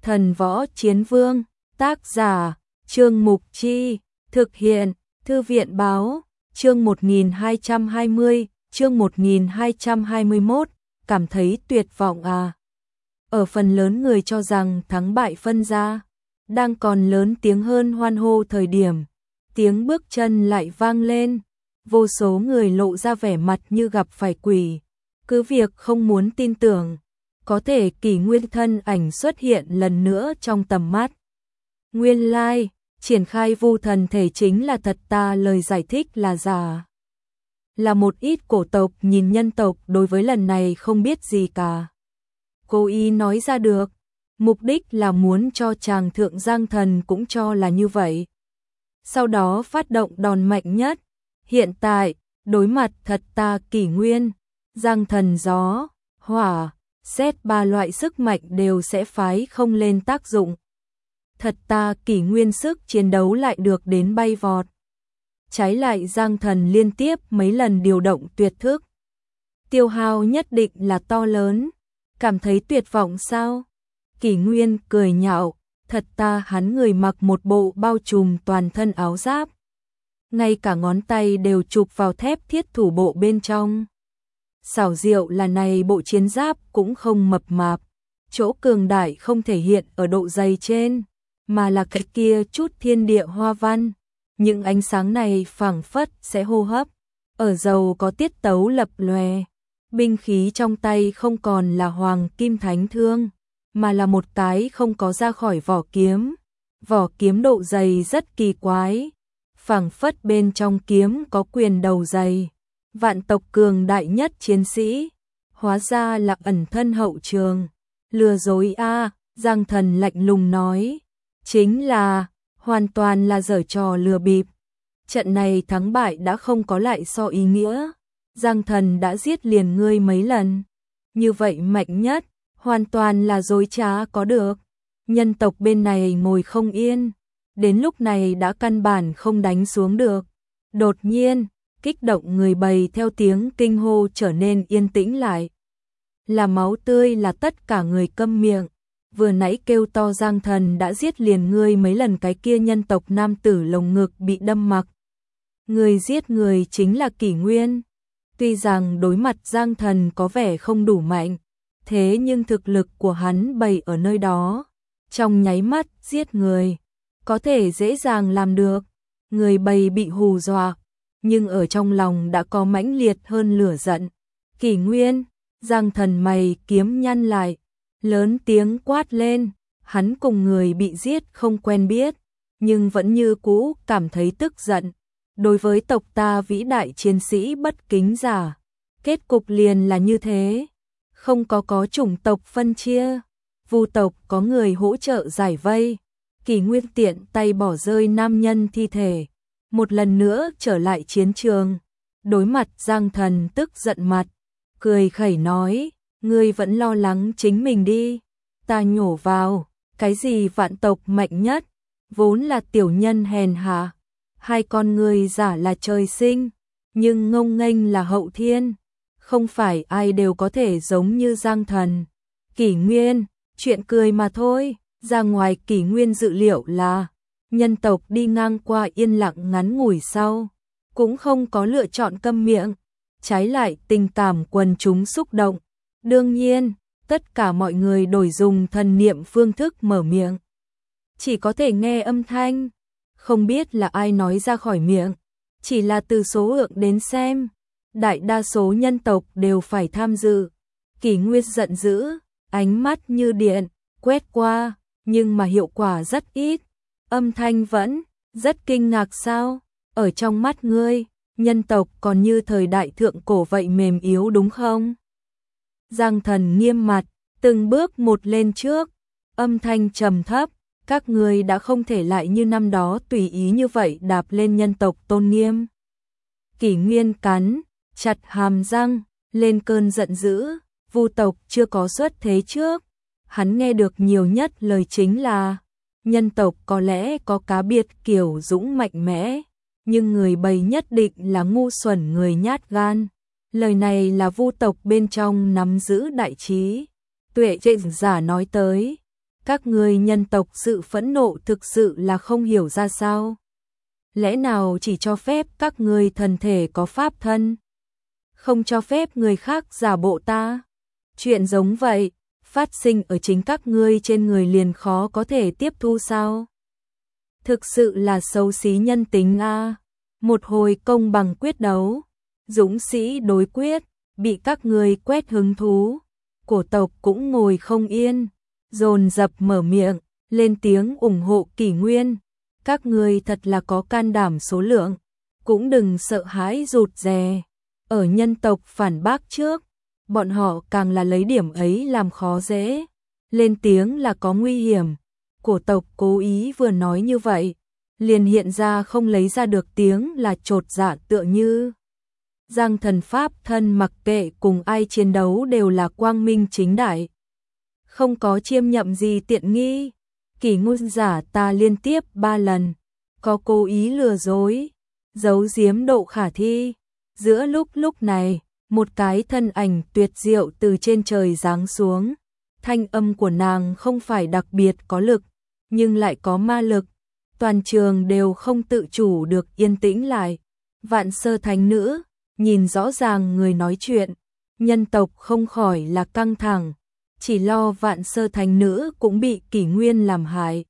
Thần Võ Chiến Vương, tác giả, Trương Mục Chi, thực hiện, Thư viện Báo, chương 1220, chương 1221, cảm thấy tuyệt vọng à. Ở phần lớn người cho rằng thắng bại phân ra, đang còn lớn tiếng hơn hoan hô thời điểm, tiếng bước chân lại vang lên, vô số người lộ ra vẻ mặt như gặp phải quỷ, cứ việc không muốn tin tưởng, có thể Kỷ Nguyên thân ảnh xuất hiện lần nữa trong tầm mắt. Nguyên lai, triển khai vu thần thể chính là thật, ta lời giải thích là giả. Là một ít cổ tộc nhìn nhân tộc đối với lần này không biết gì cả. Cố ý nói ra được, mục đích là muốn cho chàng thượng Giang Thần cũng cho là như vậy. Sau đó phát động đòn mạnh nhất. Hiện tại, đối mặt thật ta Kỷ Nguyên, Giang Thần gió, hỏa, xét ba loại sức mạnh đều sẽ phái không lên tác dụng. Thật ta Kỷ Nguyên sức chiến đấu lại được đến bay vọt. Trái lại Giang Thần liên tiếp mấy lần điều động tuyệt thức. Tiêu hao nhất định là to lớn. Cảm thấy tuyệt vọng sao? Kỷ Nguyên cười nhạo, thật ta hắn người mặc một bộ bao trùm toàn thân áo giáp. Ngay cả ngón tay đều chụp vào thép thiết thủ bộ bên trong. Xảo diệu là này bộ chiến giáp cũng không mập mạp. Chỗ cường đại không thể hiện ở độ dày trên, mà là cái kia chút thiên địa hoa văn. Những ánh sáng này phảng phất sẽ hô hấp, ở dầu có tiết tấu lập lòe. Binh khí trong tay không còn là hoàng kim thánh thương, mà là một cái không có ra khỏi vỏ kiếm. Vỏ kiếm độ dày rất kỳ quái, phảng phất bên trong kiếm có quyền đầu dày. Vạn tộc cường đại nhất chiến sĩ, hóa ra là ẩn thân hậu trường. Lừa dối a, Giang Thần lạnh lùng nói, chính là, hoàn toàn là giở trò lừa bịp. Trận này thắng bại đã không có lại so ý nghĩa. Giang Thần đã giết liền ngươi mấy lần. Như vậy mạnh nhất, hoàn toàn là dối trá có được. Nhân tộc bên này ngồi không yên. Đến lúc này đã căn bản không đánh xuống được. Đột nhiên, kích động người bầy theo tiếng kinh hô trở nên yên tĩnh lại. Là máu tươi là tất cả người câm miệng. Vừa nãy kêu to Giang Thần đã giết liền ngươi mấy lần, cái kia nhân tộc nam tử lồng ngực bị đâm mặc. Người giết người chính là Kỷ Nguyên. Tuy rằng đối mặt Giang Thần có vẻ không đủ mạnh, thế nhưng thực lực của hắn bày ở nơi đó. Trong nháy mắt giết người, có thể dễ dàng làm được. Người bầy bị hù dọa, nhưng ở trong lòng đã có mãnh liệt hơn lửa giận. Kỷ Nguyên, Giang Thần mày kiếm nhăn lại, lớn tiếng quát lên. Hắn cùng người bị giết không quen biết, nhưng vẫn như cũ cảm thấy tức giận. Đối với tộc ta vĩ đại chiến sĩ bất kính giả, kết cục liền là như thế. Không có chủng tộc phân chia, Vu tộc có người hỗ trợ giải vây. Kỷ Nguyên tiện tay bỏ rơi nam nhân thi thể, một lần nữa trở lại chiến trường. Đối mặt Giang Thần tức giận mặt, cười khẩy nói, ngươi vẫn lo lắng chính mình đi. Ta nhổ vào, cái gì vạn tộc mạnh nhất, vốn là tiểu nhân hèn hạ. Hai con người giả là trời sinh, nhưng ngông nghênh là hậu thiên. Không phải ai đều có thể giống như Giang Thần. Kỷ Nguyên, chuyện cười mà thôi. Ra ngoài Kỷ Nguyên dự liệu là nhân tộc đi ngang qua yên lặng ngắn ngủi sau, cũng không có lựa chọn câm miệng, trái lại tình cảm quần chúng xúc động. Đương nhiên, tất cả mọi người đổi dùng thần niệm phương thức mở miệng, chỉ có thể nghe âm thanh, không biết là ai nói ra khỏi miệng, chỉ là từ số lượng đến xem, đại đa số nhân tộc đều phải tham dự. Kỷ Nguyên giận dữ, ánh mắt như điện quét qua, nhưng mà hiệu quả rất ít. Âm thanh vẫn rất kinh ngạc sao? Ở trong mắt ngươi, nhân tộc còn như thời đại thượng cổ vậy mềm yếu đúng không? Giang Thần nghiêm mặt, từng bước một lên trước, âm thanh trầm thấp, các ngươi đã không thể lại như năm đó tùy ý như vậy đạp lên nhân tộc tôn nghiêm. Kỷ Nguyên cắn chặt hàm răng, lên cơn giận dữ. Vu tộc chưa có xuất thế trước, hắn nghe được nhiều nhất lời chính là nhân tộc có lẽ có cá biệt kiểu dũng mạnh mẽ, nhưng người bầy nhất định là ngu xuẩn người nhát gan. Lời này là Vu tộc bên trong nắm giữ đại trí tuệ trịnh giả nói tới. Các ngươi nhân tộc sự phẫn nộ thực sự là không hiểu ra sao. Lẽ nào chỉ cho phép các ngươi thần thể có pháp thân, không cho phép người khác giả bộ ta? Chuyện giống vậy, phát sinh ở chính các ngươi trên người liền khó có thể tiếp thu sao? Thực sự là xấu xí nhân tính a. Một hồi công bằng quyết đấu, dũng sĩ đối quyết, bị các ngươi quét hứng thú. Cổ tộc cũng ngồi không yên, dồn dập mở miệng, lên tiếng ủng hộ Kỷ Nguyên. Các ngươi thật là có can đảm số lượng, cũng đừng sợ hãi rụt rè. Ở nhân tộc phản bác trước, bọn họ càng là lấy điểm ấy làm khó dễ. Lên tiếng là có nguy hiểm. Cổ tộc cố ý vừa nói như vậy, liền hiện ra không lấy ra được tiếng là chột dạ, tựa như Giang Thần pháp thân mặc kệ cùng ai chiến đấu đều là quang minh chính đại, không có chiêm nhậm gì tiện nghi. Kỷ Nguyên giả ta liên tiếp 3 lần, có cố ý lừa dối, giấu giếm độ khả thi. Giữa lúc này, một cái thân ảnh tuyệt diệu từ trên trời giáng xuống. Thanh âm của nàng không phải đặc biệt có lực, nhưng lại có ma lực. Toàn trường đều không tự chủ được yên tĩnh lại. Vạn Sơ Thánh Nữ, nhìn rõ ràng người nói chuyện, nhân tộc không khỏi là căng thẳng. Chỉ lo Vạn Sơ Thánh Nữ cũng bị Kỷ Nguyên làm hại.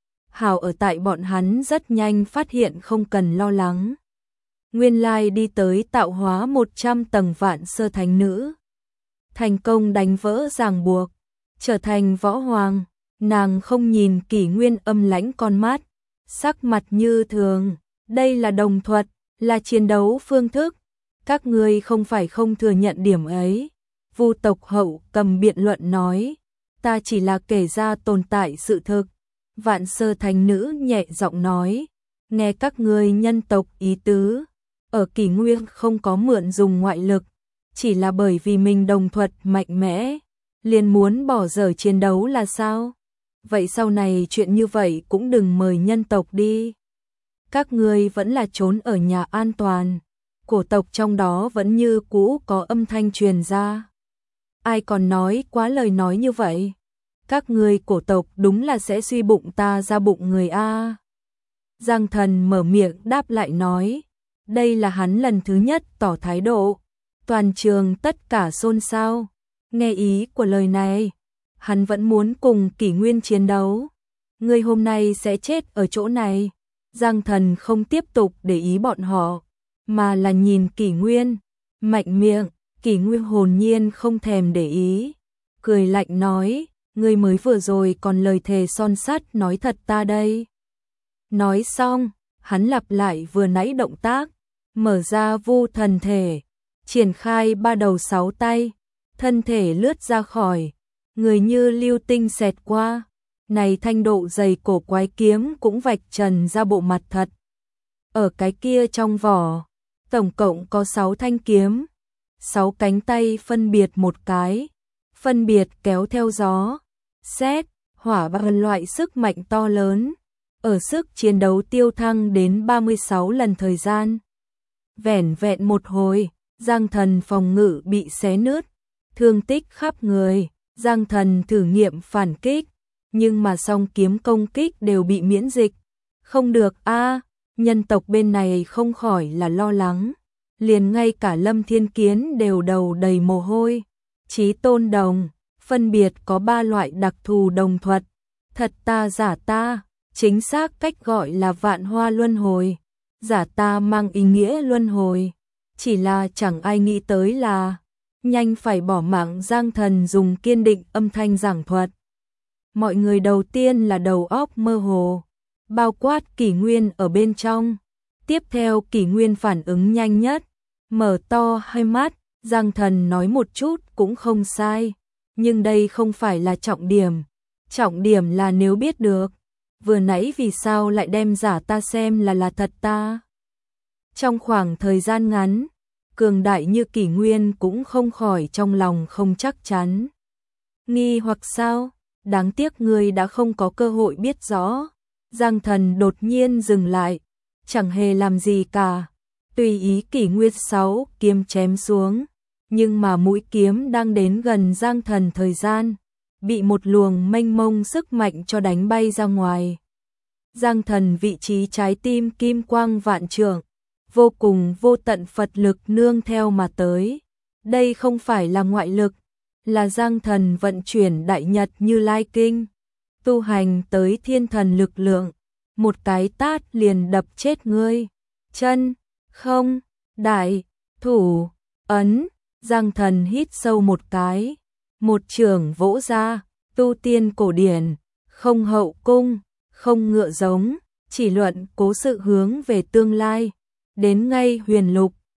Hảo ở tại bọn hắn rất nhanh phát hiện không cần lo lắng. Nguyên lai đi tới tạo hóa 100 tầng Vạn Sơ Thánh Nữ, thành công đánh vỡ ràng buộc, trở thành võ hoàng. Nàng không nhìn Kỷ Nguyên âm lãnh con mắt, sắc mặt như thường. Đây là đồng thuật, là chiến đấu phương thức. Các ngươi không phải không thừa nhận điểm ấy. Vu tộc hậu cầm biện luận nói, ta chỉ là kể ra tồn tại sự thực. Vạn Sơ Thánh Nữ nhẹ giọng nói, nghe các ngươi nhân tộc ý tứ, ở Kỷ Nguyên không có mượn dùng ngoại lực, chỉ là bởi vì mình đồng thuật mạnh mẽ, liền muốn bỏ dở chiến đấu là sao? Vậy sau này chuyện như vậy cũng đừng mời nhân tộc đi. Các ngươi vẫn là trốn ở nhà an toàn. Cổ tộc trong đó vẫn như cũ có âm thanh truyền ra. Ai còn nói quá lời nói như vậy? Các ngươi cổ tộc đúng là sẽ suy bụng ta ra bụng người a. Giang Thần mở miệng đáp lại nói, đây là hắn lần thứ nhất tỏ thái độ. Toàn trường tất cả xôn xao. Nghe ý của lời này, hắn vẫn muốn cùng Kỷ Nguyên chiến đấu. Ngươi hôm nay sẽ chết ở chỗ này. Giang Thần không tiếp tục để ý bọn họ, mà là nhìn Kỷ Nguyên, mạnh miệng. Kỷ Nguyên hồn nhiên không thèm để ý, cười lạnh nói, ngươi mới vừa rồi còn lời thề son sắt nói thật ta đây. Nói xong, hắn lặp lại vừa nãy động tác, mở ra Vu thần thể, triển khai 3 đầu 6 tay, thân thể lướt ra khỏi, người như lưu tinh xẹt qua. Này thanh độ dày cổ quái kiếm cũng vạch trần ra bộ mặt thật. Ở cái kia trong vỏ, tổng cộng có 6 thanh kiếm, 6 cánh tay phân biệt một cái, phân biệt kéo theo gió, sét, hỏa và loại sức mạnh to lớn, ở sức chiến đấu tiêu thăng đến 36 lần thời gian. Vẻn vẹn một hồi, Giang Thần phòng ngự bị xé nứt, thương tích khắp người. Giang Thần thử nghiệm phản kích, nhưng mà song kiếm công kích đều bị miễn dịch. Không được a, nhân tộc bên này không khỏi là lo lắng. Liền ngay cả Lâm Thiên Kiến đều đầu đầy mồ hôi. Chí tôn đồng, phân biệt có 3 loại đặc thù đồng thuật. Thật ta giả ta, chính xác cách gọi là vạn hoa luân hồi. Giả ta mang ý nghĩa luân hồi. Chỉ là chẳng ai nghĩ tới là nhanh phải bỏ mạng. Giang Thần dùng kiên định âm thanh giảng thuật. Mọi người đầu tiên là đầu óc mơ hồ, bao quát Kỷ Nguyên ở bên trong. Tiếp theo Kỷ Nguyên phản ứng nhanh nhất, mở to hai mắt. Giang Thần nói một chút cũng không sai, nhưng đây không phải là trọng điểm. Trọng điểm là nếu biết được, vừa nãy vì sao lại đem giả ta xem là thật ta. Trong khoảng thời gian ngắn, cường đại như Kỷ Nguyên cũng không khỏi trong lòng không chắc chắn. Nghi hoặc sao? Đáng tiếc ngươi đã không có cơ hội biết rõ. Giang Thần đột nhiên dừng lại, chẳng hề làm gì cả. Tùy ý Kỷ Nguyên 6 kiếm chém xuống, nhưng mà mũi kiếm đang đến gần Giang Thần thời gian, bị một luồng mênh mông sức mạnh cho đánh bay ra ngoài. Giang Thần vị trí trái tim kim quang vạn trượng, vô cùng vô tận Phật lực nương theo mà tới. Đây không phải là ngoại lực, là Giang Thần vận chuyển Đại Nhật Như Lai Kinh, tu hành tới thiên thần lực lượng, một cái tát liền đập chết ngươi. Chân, không, đại, thủ, ấn, Giang Thần hít sâu một cái, một chưởng vỗ ra, tu tiên cổ điển, không hậu cung, không ngựa giống, chỉ luận cố sự hướng về tương lai, đến ngay huyền lục,